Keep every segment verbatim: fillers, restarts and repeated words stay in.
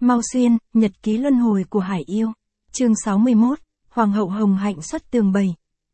Mau Xuyên, nhật ký luân hồi của Hải Yêu. Chương sáu mươi mốt, Hoàng hậu Hồng Hạnh xuất tường bày.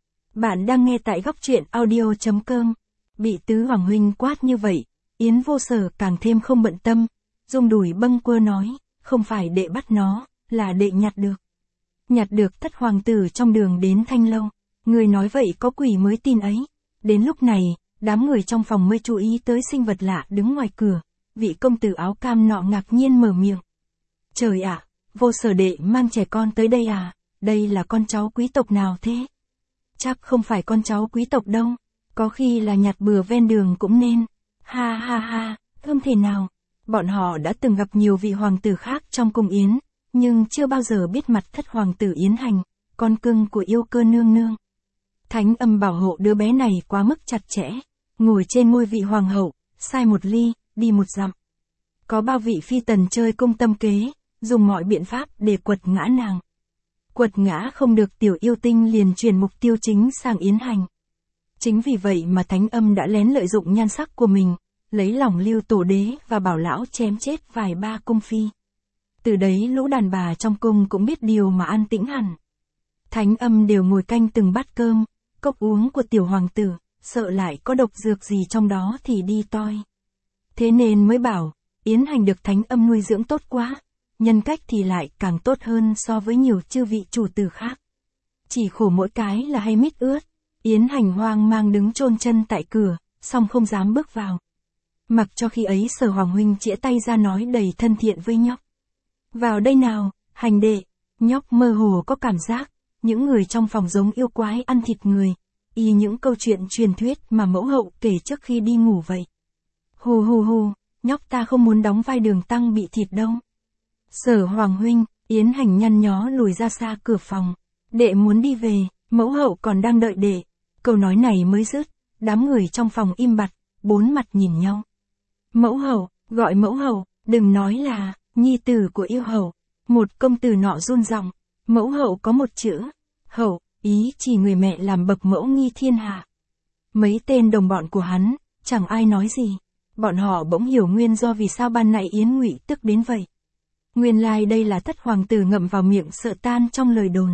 Bạn đang nghe tại góc truyện audio chấm com. Bị tứ hoàng huynh quát như vậy, Yến Vô Sở càng thêm không bận tâm, rung đùi bâng quơ nói, không phải đệ bắt nó, là đệ nhặt được. Nhặt được thất hoàng tử trong đường đến Thanh Lâu. Người nói vậy có quỷ mới tin ấy. Đến lúc này, đám người trong phòng mới chú ý tới sinh vật lạ đứng ngoài cửa. Vị công tử áo cam nọ ngạc nhiên mở miệng. Trời ạ, Vô Sở đệ mang trẻ con tới đây à, đây là con cháu quý tộc nào thế? Chắc không phải con cháu quý tộc đâu, có khi là nhặt bừa ven đường cũng nên. Ha ha ha, không thể nào. Bọn họ đã từng gặp nhiều vị hoàng tử khác trong cung Yến, nhưng chưa bao giờ biết mặt thất hoàng tử Yến Hành, con cưng của yêu cơ nương nương. Thánh âm bảo hộ đứa bé này quá mức chặt chẽ, ngồi trên ngôi vị hoàng hậu, sai một ly, đi một dặm. Có bao vị phi tần chơi cung tâm kế, dùng mọi biện pháp để quật ngã nàng. Quật ngã không được tiểu yêu tinh liền chuyển mục tiêu chính sang Yến Hành. Chính vì vậy mà thánh âm đã lén lợi dụng nhan sắc của mình, lấy lòng Lưu Tổ đế và bảo lão chém chết vài ba cung phi. Từ đấy lũ đàn bà trong cung cũng biết điều mà an tĩnh hẳn. Thánh âm đều ngồi canh từng bát cơm, cốc uống của tiểu hoàng tử, sợ lại có độc dược gì trong đó thì đi toi. Thế nên mới bảo, Yến Hành được thánh âm nuôi dưỡng tốt quá, nhân cách thì lại càng tốt hơn so với nhiều chư vị chủ tử khác. Chỉ khổ mỗi cái là hay mít ướt, Yến Hành hoang mang đứng chôn chân tại cửa, song không dám bước vào. Mặc cho khi ấy Sở Hoàng huynh chĩa tay ra nói đầy thân thiện với nhóc. Vào đây nào, Hành đệ. Nhóc mơ hồ có cảm giác, những người trong phòng giống yêu quái ăn thịt người, y những câu chuyện truyền thuyết mà mẫu hậu kể trước khi đi ngủ vậy. Hù hù hù, nhóc ta không muốn đóng vai Đường Tăng bị thịt đâu. Sở Hoàng huynh, Yến Hành nhăn nhó lùi ra xa cửa phòng. Đệ muốn đi về, mẫu hậu còn đang đợi đệ. Câu nói này mới dứt, đám người trong phòng im bặt, bốn mặt nhìn nhau. Mẫu hậu, gọi mẫu hậu, đừng nói là nhi tử của yêu hậu. Một công tử nọ run giọng, mẫu hậu có một chữ, hậu, ý chỉ người mẹ làm bậc mẫu nghi thiên hạ. Mấy tên đồng bọn của hắn, chẳng ai nói gì. Bọn họ bỗng hiểu nguyên do vì sao ban nãy Yến Ngụy tức đến vậy. Nguyên lai like đây là thất hoàng tử ngậm vào miệng sợ tan trong lời đồn.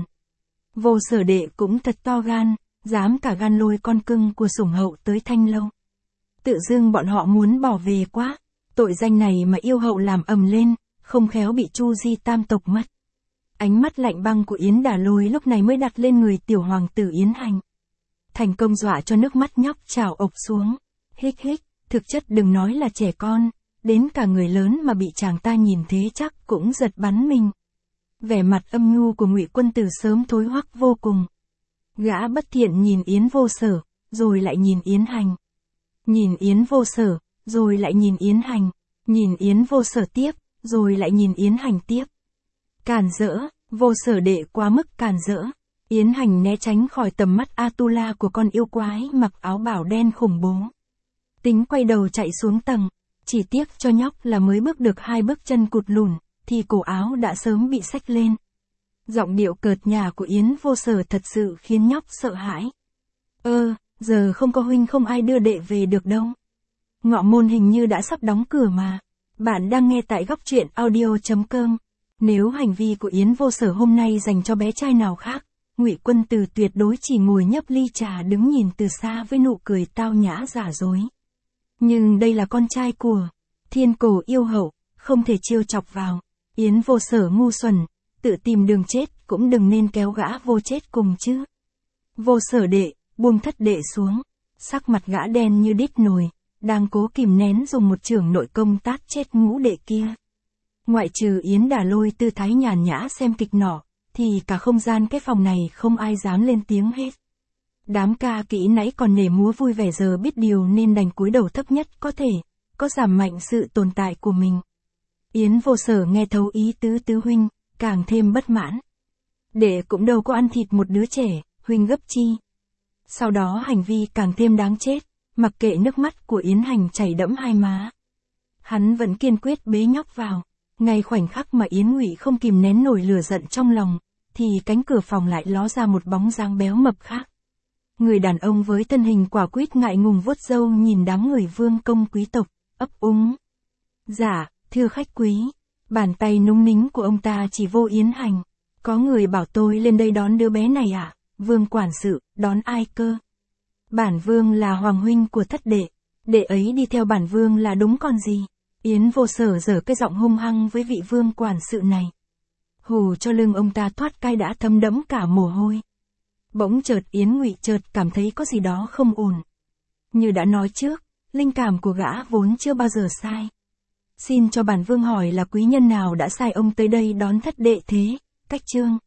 Vô Sở đệ cũng thật to gan, dám cả gan lôi con cưng của sủng hậu tới Thanh Lâu. Tự dưng bọn họ muốn bỏ về quá, tội danh này mà yêu hậu làm ầm lên, không khéo bị Chu Di tam tộc mất. Ánh mắt lạnh băng của Yến Đả Lôi lúc này mới đặt lên người tiểu hoàng tử Yến Hành. Thành công dọa cho nước mắt nhóc trào ộc xuống. Hích hích, thực chất đừng nói là trẻ con, đến cả người lớn mà bị chàng ta nhìn thế chắc cũng giật bắn mình. Vẻ mặt âm nhu của Ngụy Quân Tử sớm thối hoắc vô cùng. Gã bất thiện nhìn Yến Vô Sở, rồi lại nhìn Yến Hành. Nhìn Yến Vô Sở, rồi lại nhìn Yến Hành. Nhìn Yến Vô Sở tiếp, rồi lại nhìn Yến Hành tiếp. Càn rỡ, Vô Sở đệ quá mức càn rỡ. Yến Hành né tránh khỏi tầm mắt Atula của con yêu quái mặc áo bảo đen khủng bố. Tính quay đầu chạy xuống tầng, chỉ tiếc cho nhóc là mới bước được hai bước chân cụt lùn, thì cổ áo đã sớm bị xách lên. Giọng điệu cợt nhả của Yến Vô Sở thật sự khiến nhóc sợ hãi. Ơ, giờ không có huynh không ai đưa đệ về được đâu. Ngọ môn hình như đã sắp đóng cửa mà. Bạn đang nghe tại góc truyện audio chấm com. Nếu hành vi của Yến Vô Sở hôm nay dành cho bé trai nào khác, Ngụy Quân Tử tuyệt đối chỉ ngồi nhấp ly trà đứng nhìn từ xa với nụ cười tao nhã giả dối. Nhưng đây là con trai của thiên cổ yêu hậu, không thể trêu chọc vào. Yến Vô Sở ngu xuẩn, tự tìm đường chết cũng đừng nên kéo gã vô chết cùng chứ. Vô Sở đệ, buông thất đệ xuống. Sắc mặt gã đen như đít nồi, đang cố kìm nén dùng một chưởng nội công tát chết ngũ đệ kia. Ngoại trừ Yến Đả Lôi tư thái nhàn nhã xem kịch nọ, thì cả không gian cái phòng này không ai dám lên tiếng hết. Đám ca kỹ nãy còn nể múa vui vẻ giờ biết điều nên đành cúi đầu thấp nhất có thể, có giảm mạnh sự tồn tại của mình. Yến Vô Sở nghe thấu ý tứ tứ huynh, càng thêm bất mãn. Đệ cũng đâu có ăn thịt một đứa trẻ, huynh gấp chi. Sau đó hành vi càng thêm đáng chết, mặc kệ nước mắt của Yến Hành chảy đẫm hai má. Hắn vẫn kiên quyết bế nhóc vào. Ngay khoảnh khắc mà Yến Ngụy không kìm nén nổi lửa giận trong lòng, thì cánh cửa phòng lại ló ra một bóng dáng béo mập khác. Người đàn ông với thân hình quả quýt ngại ngùng vuốt râu nhìn đám người vương công quý tộc, ấp úng. Dạ, thưa khách quý. Bàn tay núng nính của ông ta chỉ vô Yến Hành. Có người bảo tôi lên đây đón đứa bé này à? Vương quản sự, đón ai cơ? Bản vương là hoàng huynh của thất đệ. Đệ ấy đi theo bản vương là đúng còn gì? Yến Vô Sở giở cái giọng hung hăng với vị vương quản sự này. Hù cho lưng ông ta thoát cai đã thấm đẫm cả mồ hôi. Bỗng chợt Yến Ngụy chợt cảm thấy có gì đó không ổn. Như đã nói trước, linh cảm của gã vốn chưa bao giờ sai. Xin cho bản vương hỏi là quý nhân nào đã sai ông tới đây đón thất đệ thế? Cách chương